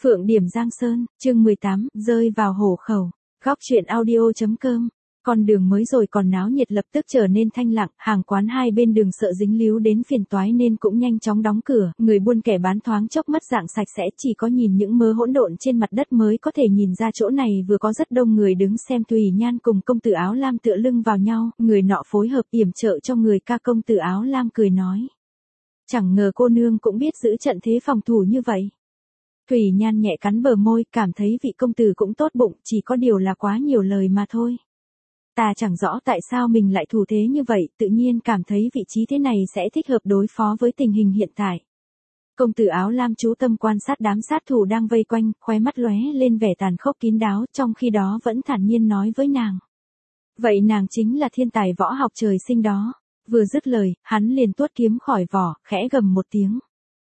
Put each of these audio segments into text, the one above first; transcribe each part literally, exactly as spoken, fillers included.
Phượng Điểm Giang Sơn, chương mười tám, rơi vào hổ khẩu. Góc truyện audio.com. Con đường mới rồi còn náo nhiệt lập tức trở nên thanh lặng, hàng quán hai bên đường sợ dính líu đến phiền toái nên cũng nhanh chóng đóng cửa, người buôn kẻ bán thoáng chốc mất dạng sạch sẽ, chỉ có nhìn những mớ hỗn độn trên mặt đất mới có thể nhìn ra chỗ này vừa có rất đông người đứng xem. Thùy Nhan cùng công tử áo lam tựa lưng vào nhau, người nọ phối hợp yểm trợ cho người ca. Công tử áo lam cười nói: chẳng ngờ cô nương cũng biết giữ trận thế phòng thủ như vậy. Thùy Nhan nhẹ cắn bờ môi, cảm thấy vị công tử cũng tốt bụng, chỉ có điều là quá nhiều lời mà thôi. Ta chẳng rõ tại sao mình lại thủ thế như vậy, tự nhiên cảm thấy vị trí thế này sẽ thích hợp đối phó với tình hình hiện tại. Công tử áo lam chú tâm quan sát đám sát thủ đang vây quanh, khóe mắt lóe lên vẻ tàn khốc kín đáo, trong khi đó vẫn thản nhiên nói với nàng: vậy nàng chính là thiên tài võ học trời sinh đó. Vừa dứt lời, hắn liền tuốt kiếm khỏi vỏ, khẽ gầm một tiếng.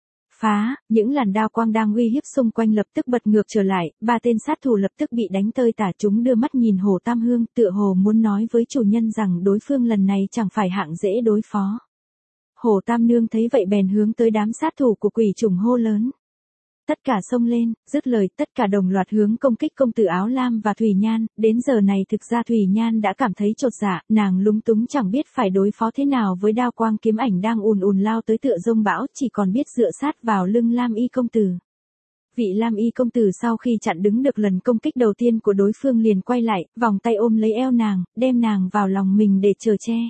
Phá, những làn đao quang đang uy hiếp xung quanh lập tức bật ngược trở lại, ba tên sát thủ lập tức bị đánh tơi tả. Chúng đưa mắt nhìn Hồ Tam Hương, tựa hồ muốn nói với chủ nhân rằng đối phương lần này chẳng phải hạng dễ đối phó. Hồ Tam Nương thấy vậy bèn hướng tới đám sát thủ của quỷ trùng hô lớn: tất cả xông lên. Dứt lời, tất cả đồng loạt hướng công kích công tử áo lam và Thùy Nhan. Đến giờ này thực ra Thùy Nhan đã cảm thấy chột dạ, nàng lúng túng chẳng biết phải đối phó thế nào với đao quang kiếm ảnh đang ùn ùn lao tới tựa dông bão, chỉ còn biết dựa sát vào lưng Lam Y công tử. Vị Lam Y công tử sau khi chặn đứng được lần công kích đầu tiên của đối phương liền quay lại, vòng tay ôm lấy eo nàng, đem nàng vào lòng mình để chở che.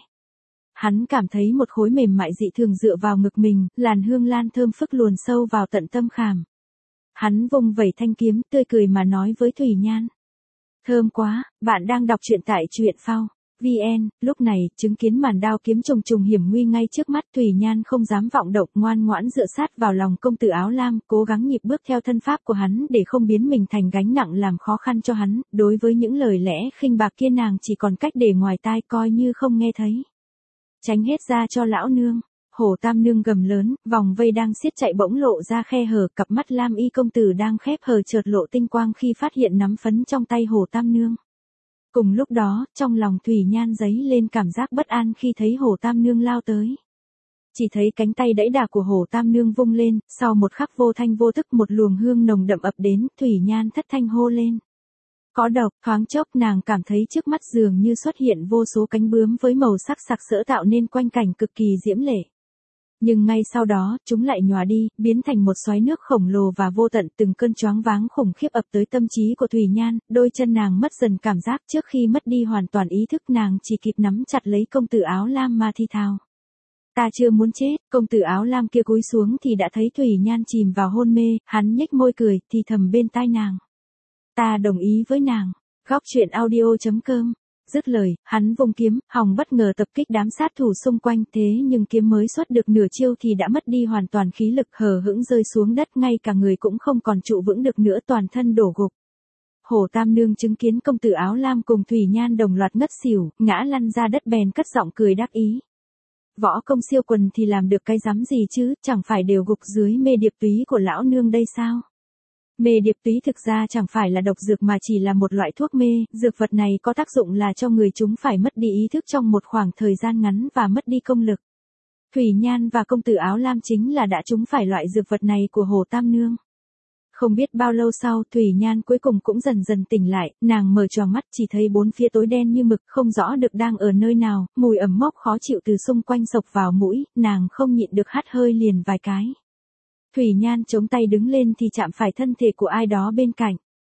Hắn cảm thấy một khối mềm mại dị thường dựa vào ngực mình, làn hương lan thơm phức luồn sâu vào tận tâm khảm. Hắn vung vẩy thanh kiếm, tươi cười mà nói với Thùy Nhan: thơm quá. Bạn đang đọc truyện tại truyện phao vn. Lúc này, chứng kiến màn đao kiếm trùng trùng hiểm nguy ngay trước mắt, Thùy Nhan không dám vọng động, ngoan ngoãn dựa sát vào lòng công tử áo lam, cố gắng nhịp bước theo thân pháp của hắn để không biến mình thành gánh nặng làm khó khăn cho hắn. Đối với những lời lẽ khinh bạc kia nàng chỉ còn cách để ngoài tai coi như không nghe thấy. Tránh hết ra cho lão nương. Hồ Tam Nương gầm lớn, vòng vây đang siết chạy bỗng lộ ra khe hở, cặp mắt Lam Y công tử đang khép hờ chợt lộ tinh quang khi phát hiện nắm phấn trong tay Hồ Tam Nương. Cùng lúc đó, trong lòng Thùy Nhan dấy lên cảm giác bất an khi thấy Hồ Tam Nương lao tới. Chỉ thấy cánh tay đẫy đà của Hồ Tam Nương vung lên, sau một khắc vô thanh vô thức một luồng hương nồng đậm ập đến, Thùy Nhan thất thanh hô lên: có độc. Thoáng chốc nàng cảm thấy trước mắt dường như xuất hiện vô số cánh bướm với màu sắc sặc sỡ tạo nên quanh cảnh cực kỳ diễm lệ. Nhưng ngay sau đó, chúng lại nhòa đi, biến thành một xoáy nước khổng lồ và vô tận. Từng cơn choáng váng khủng khiếp ập tới tâm trí của Thùy Nhan, đôi chân nàng mất dần cảm giác. Trước khi mất đi hoàn toàn ý thức, nàng chỉ kịp nắm chặt lấy công tử áo lam mà thì thào: ta chưa muốn chết. Công tử áo lam kia cúi xuống thì đã thấy Thùy Nhan chìm vào hôn mê, hắn nhếch môi cười, thì thầm bên tai nàng: ta đồng ý với nàng. Góc truyện audio.com. Dứt lời, hắn vung kiếm, hòng bất ngờ tập kích đám sát thủ xung quanh, thế nhưng kiếm mới xuất được nửa chiêu thì đã mất đi hoàn toàn khí lực, hờ hững rơi xuống đất, ngay cả người cũng không còn trụ vững được nữa, toàn thân đổ gục. Hồ Tam Nương chứng kiến công tử áo lam cùng Thùy Nhan đồng loạt ngất xỉu, ngã lăn ra đất bèn cất giọng cười đắc ý: võ công siêu quần thì làm được cái rắm gì chứ, chẳng phải đều gục dưới mê điệp túy của lão nương đây sao? Mê điệp túy thực ra chẳng phải là độc dược mà chỉ là một loại thuốc mê, dược vật này có tác dụng là cho người chúng phải mất đi ý thức trong một khoảng thời gian ngắn và mất đi công lực. Thùy Nhan và công tử áo lam chính là đã trúng phải loại dược vật này của Hồ Tam Nương. Không biết bao lâu sau, Thùy Nhan cuối cùng cũng dần dần tỉnh lại, nàng mở choàng mắt chỉ thấy bốn phía tối đen như mực, không rõ được đang ở nơi nào, mùi ẩm mốc khó chịu từ xung quanh xộc vào mũi, nàng không nhịn được hắt hơi liền vài cái. Thùy Nhan chống tay đứng lên thì chạm phải thân thể của ai đó bên cạnh.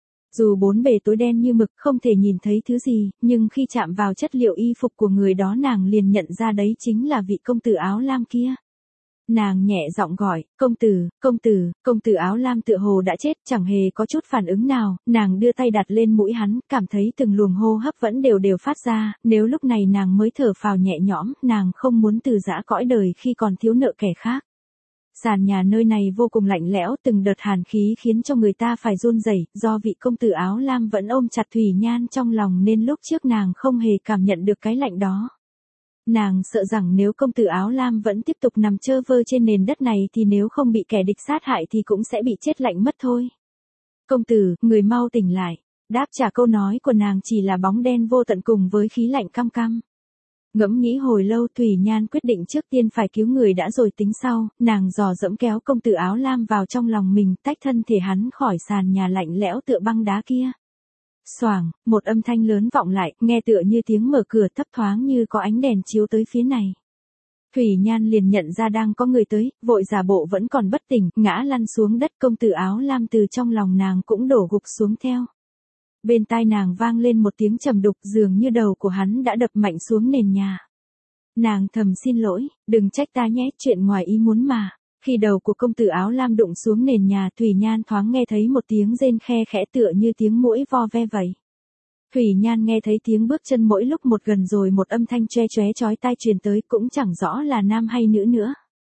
Dù bốn bề tối đen như mực không thể nhìn thấy thứ gì, nhưng khi chạm vào chất liệu y phục của người đó nàng liền nhận ra đấy chính là vị công tử áo lam kia. Nàng nhẹ giọng gọi: công tử, công tử. Công tử áo lam tựa hồ đã chết, chẳng hề có chút phản ứng nào, nàng đưa tay đặt lên mũi hắn, cảm thấy từng luồng hô hấp vẫn đều đều phát ra, nếu lúc này nàng mới thở phào nhẹ nhõm, nàng không muốn từ giã cõi đời khi còn thiếu nợ kẻ khác. Sàn nhà nơi này vô cùng lạnh lẽo, từng đợt hàn khí khiến cho người ta phải run rẩy, do vị công tử áo lam vẫn ôm chặt Thùy Nhan trong lòng nên lúc trước nàng không hề cảm nhận được cái lạnh đó. Nàng sợ rằng nếu công tử áo lam vẫn tiếp tục nằm chơ vơ trên nền đất này thì nếu không bị kẻ địch sát hại thì cũng sẽ bị chết lạnh mất thôi. Công tử, người mau tỉnh lại. Đáp trả câu nói của nàng chỉ là bóng đen vô tận cùng với khí lạnh căm căm. Ngẫm nghĩ hồi lâu Thủy Nhan quyết định trước tiên phải cứu người đã rồi tính sau, nàng dò dẫm kéo công tử áo lam vào trong lòng mình, tách thân thể hắn khỏi sàn nhà lạnh lẽo tựa băng đá kia. Xoảng, một âm thanh lớn vọng lại, nghe tựa như tiếng mở cửa thấp thoáng như có ánh đèn chiếu tới phía này. Thủy Nhan liền nhận ra đang có người tới, vội giả bộ vẫn còn bất tỉnh, ngã lăn xuống đất, công tử áo lam từ trong lòng nàng cũng đổ gục xuống theo. Bên tai nàng vang lên một tiếng trầm đục, dường như đầu của hắn đã đập mạnh xuống nền nhà. Nàng thầm xin lỗi, đừng trách ta nhé, chuyện ngoài ý muốn mà. Khi đầu của công tử áo lam đụng xuống nền nhà, Thủy Nhan thoáng nghe thấy một tiếng rên khe khẽ tựa như tiếng muỗi vo ve vậy. Thủy Nhan nghe thấy tiếng bước chân mỗi lúc một gần rồi một âm thanh choe choé chói tai truyền tới, cũng chẳng rõ là nam hay nữ nữa.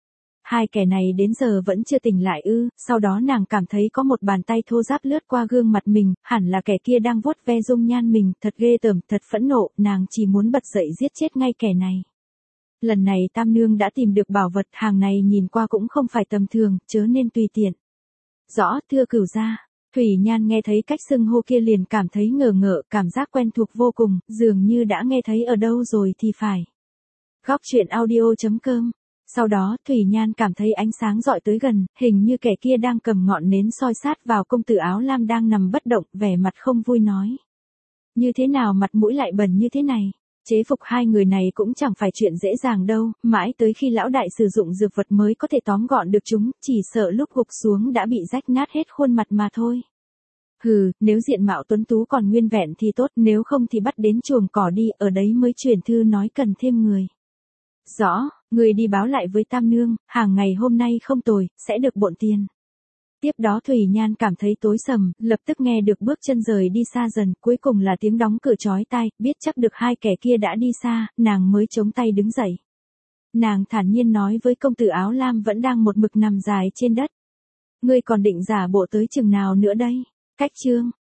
Hai kẻ này đến giờ vẫn chưa tỉnh lại ư? Sau đó nàng cảm thấy có một bàn tay thô ráp lướt qua gương mặt mình, hẳn là kẻ kia đang vuốt ve dung nhan mình, thật ghê tởm, thật phẫn nộ, nàng chỉ muốn bật dậy giết chết ngay kẻ này. Lần này Tam Nương đã tìm được bảo vật, hàng này nhìn qua cũng không phải tầm thường, chớ nên tùy tiện. Rõ, thưa cửu gia. Thủy Nhan nghe thấy cách xưng hô kia liền cảm thấy ngờ ngợ, cảm giác quen thuộc vô cùng, dường như đã nghe thấy ở đâu rồi thì phải. Góc truyện audio chấm com. Sau đó Thủy Nhan cảm thấy ánh sáng dọi tới gần, hình như kẻ kia đang cầm ngọn nến soi sát vào công tử áo lam đang nằm bất động, vẻ mặt không vui nói. Như thế nào mặt mũi lại bẩn như thế này? Chế phục hai người này cũng chẳng phải chuyện dễ dàng đâu, mãi tới khi lão đại sử dụng dược vật mới có thể tóm gọn được chúng, chỉ sợ lúc gục xuống đã bị rách nát hết khuôn mặt mà thôi. Hừ, nếu diện mạo tuấn tú còn nguyên vẹn thì tốt, nếu không thì bắt đến chuồng cỏ đi, ở đấy mới truyền thư nói cần thêm người. Rõ, người đi báo lại với Tam Nương, hàng ngày hôm nay không tồi, sẽ được bộn tiền. Tiếp đó Thủy Nhan cảm thấy tối sầm, lập tức nghe được bước chân rời đi xa dần, cuối cùng là tiếng đóng cửa chói tai, biết chắc được hai kẻ kia đã đi xa, nàng mới chống tay đứng dậy. Nàng thản nhiên nói với công tử áo lam vẫn đang một mực nằm dài trên đất. Ngươi còn định giả bộ tới chừng nào nữa đây? Cách chương.